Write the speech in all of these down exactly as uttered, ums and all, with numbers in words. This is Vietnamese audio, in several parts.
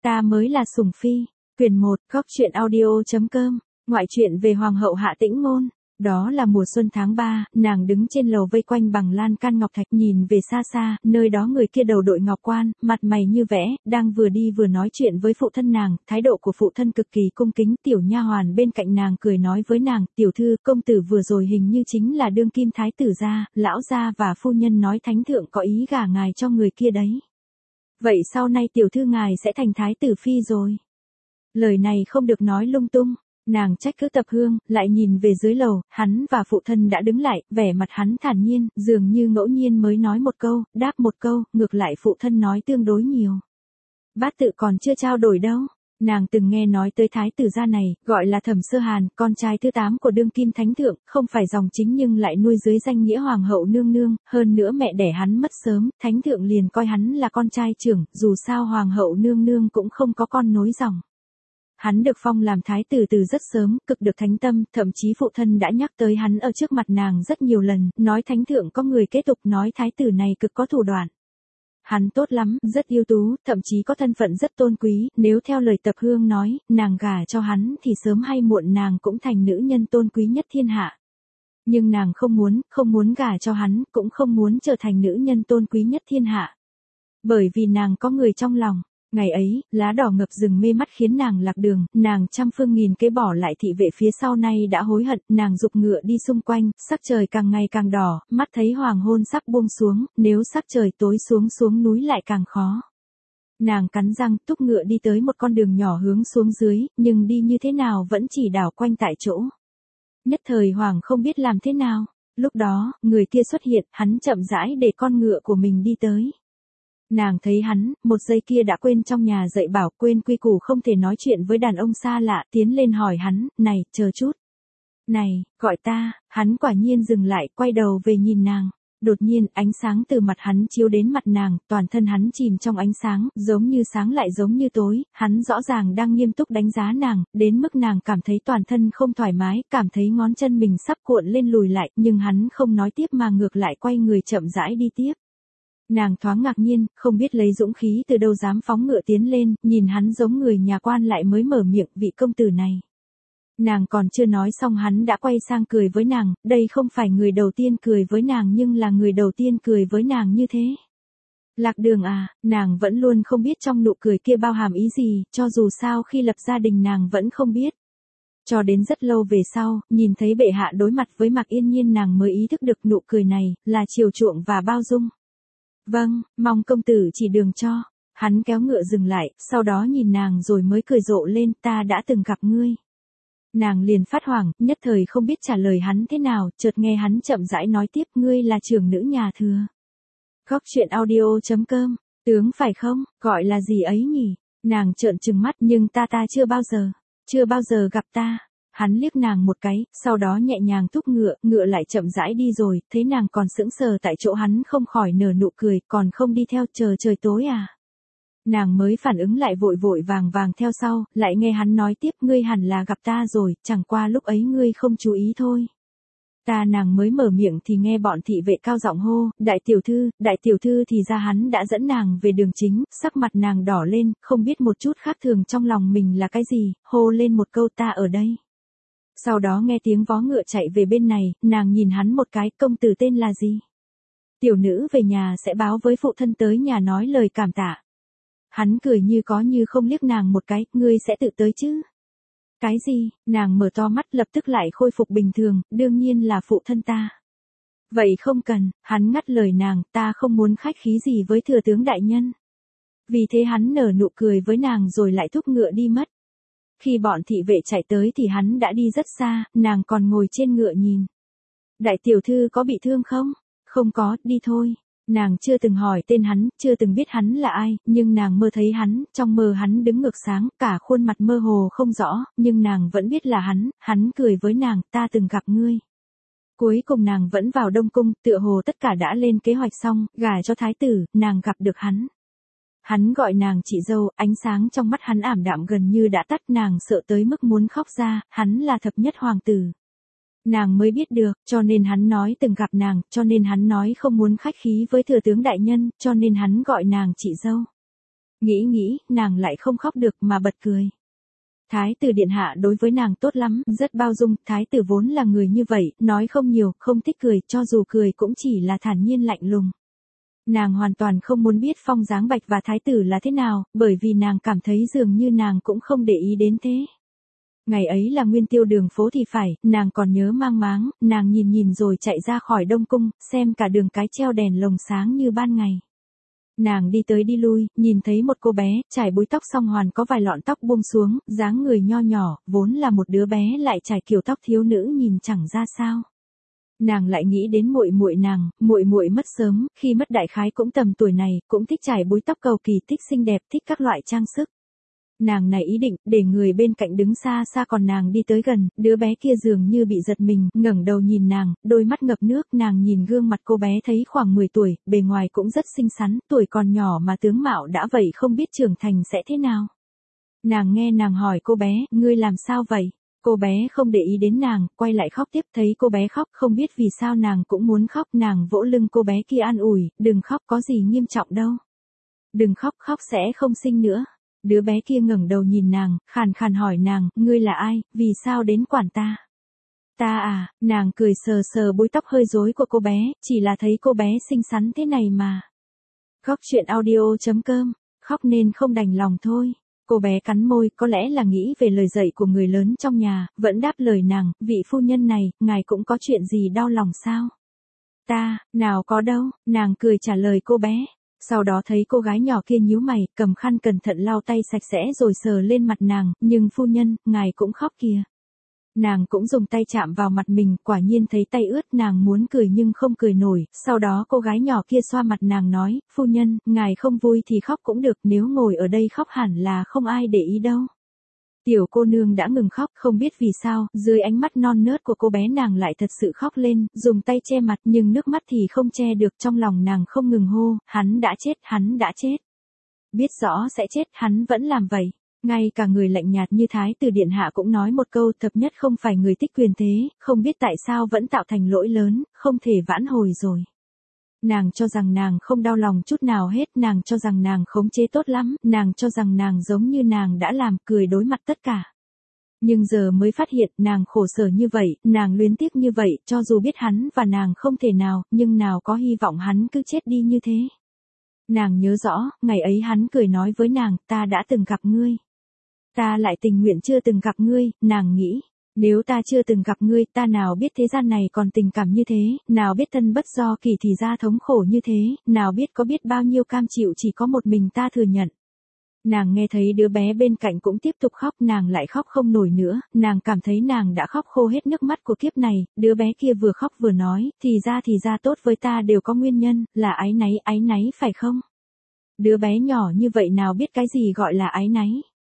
Ta mới là sủng phi. Quyền một, góc truyện audio chấm com, ngoại truyện về Hoàng hậu Hạ Tĩnh Ngôn. Đó là mùa xuân tháng ba, nàng đứng trên lầu vây quanh bằng lan can ngọc thạch nhìn về xa xa, nơi đó người kia đầu đội ngọc quan, mặt mày như vẽ, đang vừa đi vừa nói chuyện với phụ thân nàng, thái độ của phụ thân cực kỳ cung kính. Tiểu nha hoàn bên cạnh nàng cười nói với nàng, tiểu thư, công tử vừa rồi hình như chính là đương kim thái tử gia, lão gia và phu nhân nói thánh thượng có ý gả ngài cho người kia đấy. Vậy sau này tiểu thư ngài sẽ thành thái tử phi rồi. Lời này không được nói lung tung. Nàng trách cứ Tập Hương, lại nhìn về dưới lầu, hắn và phụ thân đã đứng lại, vẻ mặt hắn thản nhiên, dường như ngẫu nhiên mới nói một câu, đáp một câu, ngược lại phụ thân nói tương đối nhiều. Bát tự còn chưa trao đổi đâu. Nàng từng nghe nói tới thái tử gia này, gọi là Thẩm Sơ Hàn, con trai thứ tám của đương kim thánh thượng, không phải dòng chính nhưng lại nuôi dưới danh nghĩa hoàng hậu nương nương, hơn nữa mẹ đẻ hắn mất sớm, thánh thượng liền coi hắn là con trai trưởng, dù sao hoàng hậu nương nương cũng không có con nối dòng. Hắn được phong làm thái tử từ rất sớm, cực được thánh tâm, thậm chí phụ thân đã nhắc tới hắn ở trước mặt nàng rất nhiều lần, nói thánh thượng có người kế tục, nói thái tử này cực có thủ đoạn. Hắn tốt lắm, rất ưu tú, thậm chí có thân phận rất tôn quý, nếu theo lời Tập Hương nói, nàng gả cho hắn thì sớm hay muộn nàng cũng thành nữ nhân tôn quý nhất thiên hạ. Nhưng nàng không muốn, không muốn gả cho hắn, cũng không muốn trở thành nữ nhân tôn quý nhất thiên hạ. Bởi vì nàng có người trong lòng. Ngày ấy, lá đỏ ngập rừng mê mắt khiến nàng lạc đường, nàng trăm phương nghìn kế bỏ lại thị vệ phía sau nay đã hối hận, nàng giục ngựa đi xung quanh, sắc trời càng ngày càng đỏ, mắt thấy hoàng hôn sắp buông xuống, nếu sắc trời tối xuống xuống núi lại càng khó. Nàng cắn răng túc ngựa đi tới một con đường nhỏ hướng xuống dưới, nhưng đi như thế nào vẫn chỉ đảo quanh tại chỗ. Nhất thời hoàng không biết làm thế nào, lúc đó, người kia xuất hiện, hắn chậm rãi để con ngựa của mình đi tới. Nàng thấy hắn, một giây kia đã quên trong nhà dạy bảo, quên quy củ không thể nói chuyện với đàn ông xa lạ, tiến lên hỏi hắn, này, chờ chút. Này, gọi ta, hắn quả nhiên dừng lại, quay đầu về nhìn nàng. Đột nhiên, ánh sáng từ mặt hắn chiếu đến mặt nàng, toàn thân hắn chìm trong ánh sáng, giống như sáng lại giống như tối, hắn rõ ràng đang nghiêm túc đánh giá nàng, đến mức nàng cảm thấy toàn thân không thoải mái, cảm thấy ngón chân mình sắp cuộn lên lùi lại, nhưng hắn không nói tiếp mà ngược lại quay người chậm rãi đi tiếp. Nàng thoáng ngạc nhiên, không biết lấy dũng khí từ đâu dám phóng ngựa tiến lên, nhìn hắn giống người nhà quan lại mới mở miệng, vị công tử này. Nàng còn chưa nói xong hắn đã quay sang cười với nàng, đây không phải người đầu tiên cười với nàng nhưng là người đầu tiên cười với nàng như thế. Lạc đường à, nàng vẫn luôn không biết trong nụ cười kia bao hàm ý gì, cho dù sao khi lập gia đình nàng vẫn không biết. Cho đến rất lâu về sau, nhìn thấy bệ hạ đối mặt với Mạc Yên Nhiên nàng mới ý thức được nụ cười này, là chiều chuộng và bao dung. Vâng, mong công tử chỉ đường cho. Hắn kéo ngựa dừng lại, sau đó nhìn nàng rồi mới cười rộ lên, ta đã từng gặp ngươi. Nàng liền phát hoảng, nhất thời không biết trả lời hắn thế nào, chợt nghe hắn chậm rãi nói tiếp, ngươi là trưởng nữ nhà thừa. Góc truyện audio chấm com, tướng phải không, gọi là gì ấy nhỉ? Nàng trợn trừng mắt, nhưng ta ta chưa bao giờ, chưa bao giờ gặp ta. Hắn liếc nàng một cái, sau đó nhẹ nhàng thúc ngựa, ngựa lại chậm rãi đi rồi, thấy nàng còn sững sờ tại chỗ hắn không khỏi nở nụ cười, còn không đi theo, chờ trời tối à. Nàng mới phản ứng lại vội vội vàng vàng theo sau, lại nghe hắn nói tiếp, ngươi hẳn là gặp ta rồi, chẳng qua lúc ấy ngươi không chú ý thôi. Ta nàng mới mở miệng thì nghe bọn thị vệ cao giọng hô, đại tiểu thư, đại tiểu thư thì ra hắn đã dẫn nàng về đường chính, sắc mặt nàng đỏ lên, không biết một chút khác thường trong lòng mình là cái gì, hô lên một câu ta ở đây. Sau đó nghe tiếng vó ngựa chạy về bên này, nàng nhìn hắn một cái, công tử tên là gì? Tiểu nữ về nhà sẽ báo với phụ thân tới nhà nói lời cảm tạ. Hắn cười như có như không liếc nàng một cái, ngươi sẽ tự tới chứ? Cái gì? Nàng mở to mắt lập tức lại khôi phục bình thường, đương nhiên là phụ thân ta. Vậy không cần, hắn ngắt lời nàng, ta không muốn khách khí gì với thừa tướng đại nhân. Vì thế hắn nở nụ cười với nàng rồi lại thúc ngựa đi mất. Khi bọn thị vệ chạy tới thì hắn đã đi rất xa, nàng còn ngồi trên ngựa nhìn. Đại tiểu thư có bị thương không? Không có, đi thôi. Nàng chưa từng hỏi tên hắn, chưa từng biết hắn là ai, nhưng nàng mơ thấy hắn, trong mơ hắn đứng ngược sáng, cả khuôn mặt mơ hồ không rõ, nhưng nàng vẫn biết là hắn, hắn cười với nàng, ta từng gặp ngươi. Cuối cùng nàng vẫn vào Đông Cung, tựa hồ tất cả đã lên kế hoạch xong, gả cho thái tử, nàng gặp được hắn. Hắn gọi nàng chị dâu, ánh sáng trong mắt hắn ảm đạm gần như đã tắt, nàng sợ tới mức muốn khóc ra, hắn là thập nhất hoàng tử. Nàng mới biết được, cho nên hắn nói từng gặp nàng, cho nên hắn nói không muốn khách khí với thừa tướng đại nhân, cho nên hắn gọi nàng chị dâu. Nghĩ nghĩ, nàng lại không khóc được mà bật cười. Thái tử điện hạ đối với nàng tốt lắm, rất bao dung, thái tử vốn là người như vậy, nói không nhiều, không thích cười, cho dù cười cũng chỉ là thản nhiên lạnh lùng. Nàng hoàn toàn không muốn biết phong dáng Bạch và thái tử là thế nào, bởi vì nàng cảm thấy dường như nàng cũng không để ý đến thế. Ngày ấy là nguyên tiêu đường phố thì phải, nàng còn nhớ mang máng, nàng nhìn nhìn rồi chạy ra khỏi Đông Cung, xem cả đường cái treo đèn lồng sáng như ban ngày. Nàng đi tới đi lui, nhìn thấy một cô bé, trải búi tóc song hoàn có vài lọn tóc buông xuống, dáng người nho nhỏ, vốn là một đứa bé lại trải kiểu tóc thiếu nữ nhìn chẳng ra sao. Nàng lại nghĩ đến muội muội nàng, muội muội mất sớm, khi mất đại khái cũng tầm tuổi này, cũng thích trải búi tóc cầu kỳ, thích xinh đẹp, thích các loại trang sức. Nàng này ý định, để người bên cạnh đứng xa xa còn nàng đi tới gần, đứa bé kia dường như bị giật mình, ngẩng đầu nhìn nàng, đôi mắt ngập nước, nàng nhìn gương mặt cô bé thấy khoảng mười tuổi, bề ngoài cũng rất xinh xắn, tuổi còn nhỏ mà tướng mạo đã vậy không biết trưởng thành sẽ thế nào. Nàng nghe nàng hỏi cô bé, ngươi làm sao vậy? Cô bé không để ý đến nàng, quay lại khóc tiếp, thấy cô bé khóc không biết vì sao nàng cũng muốn khóc, nàng vỗ lưng cô bé kia an ủi, đừng khóc có gì nghiêm trọng đâu. Đừng khóc, khóc sẽ không sinh nữa. Đứa bé kia ngẩng đầu nhìn nàng, khàn khàn hỏi nàng, ngươi là ai, vì sao đến quản ta? Ta à, nàng cười sờ sờ búi tóc hơi rối của cô bé, chỉ là thấy cô bé xinh xắn thế này mà. Khóc chuyện audio chấm com, khóc nên không đành lòng thôi. Cô bé cắn môi, có lẽ là nghĩ về lời dạy của người lớn trong nhà, vẫn đáp lời nàng, vị phu nhân này, ngài cũng có chuyện gì đau lòng sao? Ta, nào có đâu, nàng cười trả lời cô bé. Sau đó thấy cô gái nhỏ kia nhíu mày, cầm khăn cẩn thận lau tay sạch sẽ rồi sờ lên mặt nàng, nhưng phu nhân, ngài cũng khóc kìa. Nàng cũng dùng tay chạm vào mặt mình, quả nhiên thấy tay ướt, nàng muốn cười nhưng không cười nổi, sau đó cô gái nhỏ kia xoa mặt nàng nói, phu nhân, ngài không vui thì khóc cũng được, nếu ngồi ở đây khóc hẳn là không ai để ý đâu. Tiểu cô nương đã ngừng khóc, không biết vì sao, dưới ánh mắt non nớt của cô bé nàng lại thật sự khóc lên, dùng tay che mặt nhưng nước mắt thì không che được, trong lòng nàng không ngừng hô, hắn đã chết, hắn đã chết. Biết rõ sẽ chết, hắn vẫn làm vậy. Ngay cả người lạnh nhạt như Thái tử điện hạ cũng nói một câu, thập nhất không phải người thích quyền thế, không biết tại sao vẫn tạo thành lỗi lớn, không thể vãn hồi rồi. Nàng cho rằng nàng không đau lòng chút nào hết, nàng cho rằng nàng khống chế tốt lắm, nàng cho rằng nàng giống như nàng đã làm, cười đối mặt tất cả. Nhưng giờ mới phát hiện, nàng khổ sở như vậy, nàng luyến tiếc như vậy, cho dù biết hắn và nàng không thể nào, nhưng nào có hy vọng hắn cứ chết đi như thế. Nàng nhớ rõ, ngày ấy hắn cười nói với nàng, ta đã từng gặp ngươi. Ta lại tình nguyện chưa từng gặp ngươi, nàng nghĩ. Nếu ta chưa từng gặp ngươi, ta nào biết thế gian này còn tình cảm như thế, nào biết thân bất do kỳ thì ra thống khổ như thế, nào biết có biết bao nhiêu cam chịu chỉ có một mình ta thừa nhận. Nàng nghe thấy đứa bé bên cạnh cũng tiếp tục khóc, nàng lại khóc không nổi nữa, nàng cảm thấy nàng đã khóc khô hết nước mắt của kiếp này, đứa bé kia vừa khóc vừa nói, thì ra thì ra tốt với ta đều có nguyên nhân, là áy náy, áy náy phải không? Đứa bé nhỏ như vậy nào biết cái gì gọi là áy náy?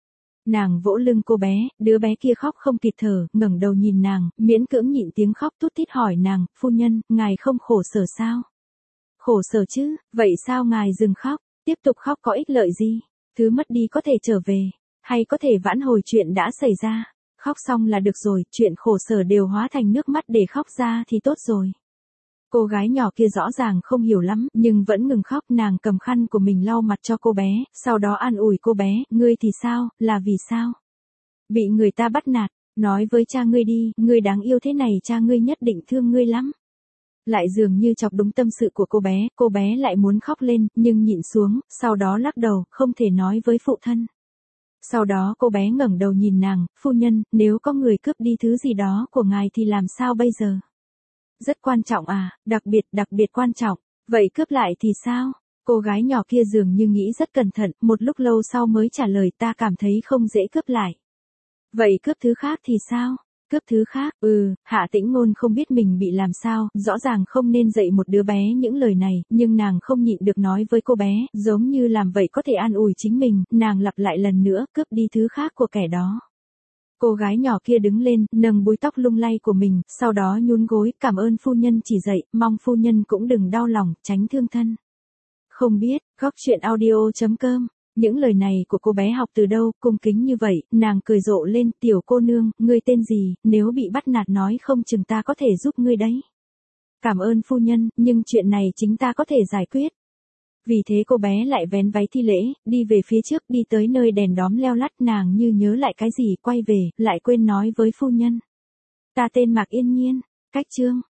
Nàng vỗ lưng cô bé, đứa bé kia khóc không kịp thở, ngẩng đầu nhìn nàng, miễn cưỡng nhịn tiếng khóc tút tít hỏi nàng, phu nhân, ngài không khổ sở sao? Khổ sở chứ, vậy sao ngài dừng khóc, tiếp tục khóc có ích lợi gì? Thứ mất đi có thể trở về, hay có thể vãn hồi chuyện đã xảy ra. Khóc xong là được rồi, chuyện khổ sở đều hóa thành nước mắt để khóc ra thì tốt rồi. Cô gái nhỏ kia rõ ràng không hiểu lắm, nhưng vẫn ngừng khóc, nàng cầm khăn của mình lau mặt cho cô bé, sau đó an ủi cô bé, ngươi thì sao, là vì sao? Bị người ta bắt nạt, nói với cha ngươi đi, ngươi đáng yêu thế này cha ngươi nhất định thương ngươi lắm. Lại dường như chọc đúng tâm sự của cô bé, cô bé lại muốn khóc lên, nhưng nhịn xuống, sau đó lắc đầu, không thể nói với phụ thân. Sau đó cô bé ngẩng đầu nhìn nàng, phu nhân, nếu có người cướp đi thứ gì đó của ngài thì làm sao bây giờ? Rất quan trọng à, đặc biệt, đặc biệt quan trọng, vậy cướp lại thì sao? Cô gái nhỏ kia dường như nghĩ rất cẩn thận, một lúc lâu sau mới trả lời ta cảm thấy không dễ cướp lại. Vậy cướp thứ khác thì sao? Cướp thứ khác, ừ, Hạ Tĩnh Ngôn không biết mình bị làm sao, rõ ràng không nên dạy một đứa bé những lời này, nhưng nàng không nhịn được nói với cô bé, giống như làm vậy có thể an ủi chính mình, nàng lặp lại lần nữa, cướp đi thứ khác của kẻ đó. Cô gái nhỏ kia đứng lên, nâng búi tóc lung lay của mình, sau đó nhún gối, cảm ơn phu nhân chỉ dạy, mong phu nhân cũng đừng đau lòng, tránh thương thân. Không biết, khóc chuyện audio chấm com. Những lời này của cô bé học từ đâu, cung kính như vậy, nàng cười rộ lên, tiểu cô nương, ngươi tên gì, nếu bị bắt nạt nói không chừng ta có thể giúp ngươi đấy. Cảm ơn phu nhân, nhưng chuyện này chính ta có thể giải quyết. Vì thế cô bé lại vén váy thi lễ, đi về phía trước, đi tới nơi đèn đóm leo lắt, nàng như nhớ lại cái gì, quay về, lại quên nói với phu nhân. Ta tên Mạc Yên Nhiên, cách chương.